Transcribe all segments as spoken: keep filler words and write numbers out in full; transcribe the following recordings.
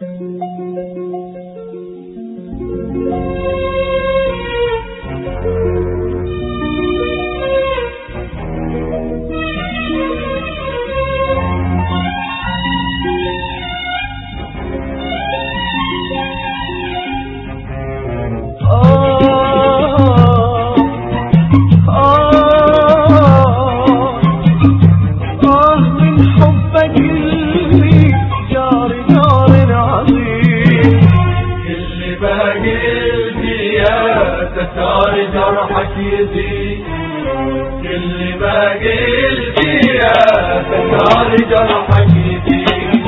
جرحك يزيد كل ما قلت يا تكار جرحك يزيد.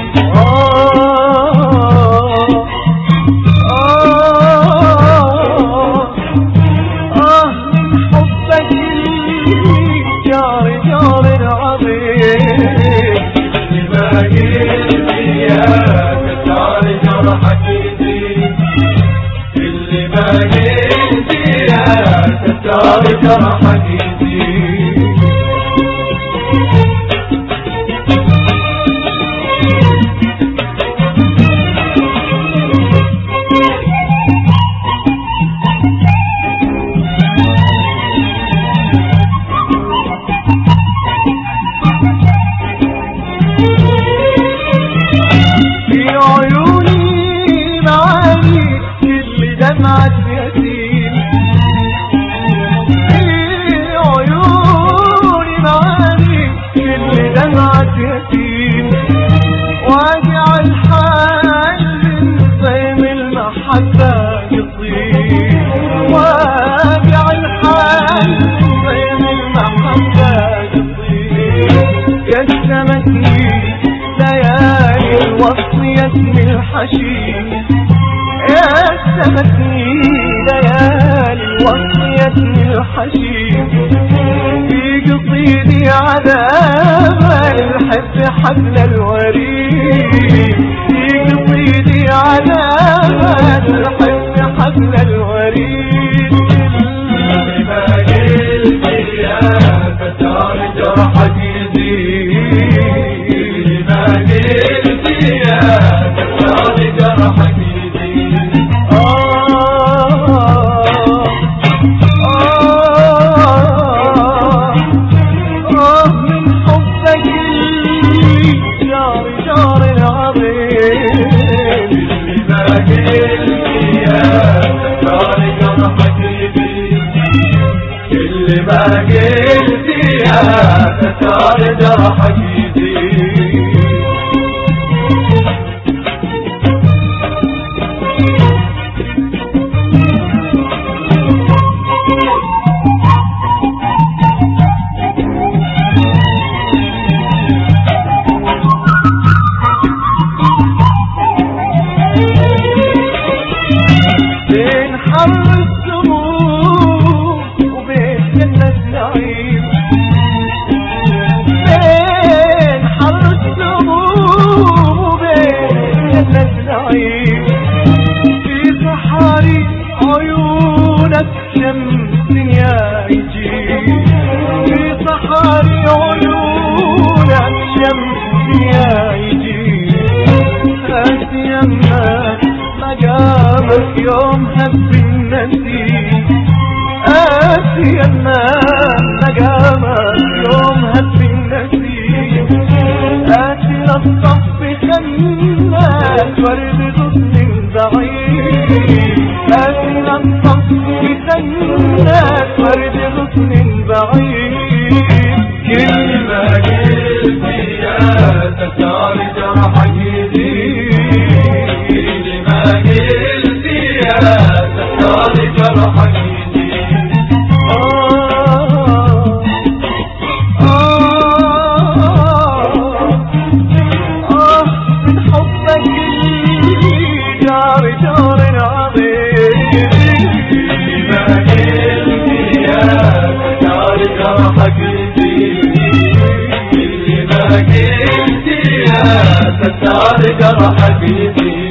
آه آه آه من حبك جار جار عظيم كل ما قلت يا تكار جرحك يزيد كل ما قلت يا تكار جرحك يزيد. في عيوني معاني كل دمعة يتيم في عيوني معاني كل دمعة يتيم واجعل حال زي من المحبة يطير واجعل حال زي من المحبة يطير. كسمتني ليالي الوصية من الحشيش كسمتني ليالي الوصية من الحشيش في قصيدي عذابا الحب حبل الوريد في قصيدي عذابا الحب حبل الوريد. ما قلت يا فتار جرحك يزيد ما قلت يا فتار جرحك يزيد. كل ما قلت يا تكار جرحك يزيد. بين حر السموم وبين جنة نعيم بين حر السموم وبين جنة نعيم في صحاري عيونك شمس يا يجيب في صحاري عيونك شمس يا يجيب. أتيمك مقامك يوم هب النسيم أتيمك مقامك يوم هب النسيم آتي للصف خلات ورد غصن بعيد آتي للصف خلات ورد غصن بعيد. كل ما قلت يا تكار جرحك يزيد كل ما قلت يا تكار جرحك يزيد. آه آه آه من حبك جار جار عظيم كل ما قلت يا تكار جرحك يزيد كل ما قلت يا تكار جرحك يزيد.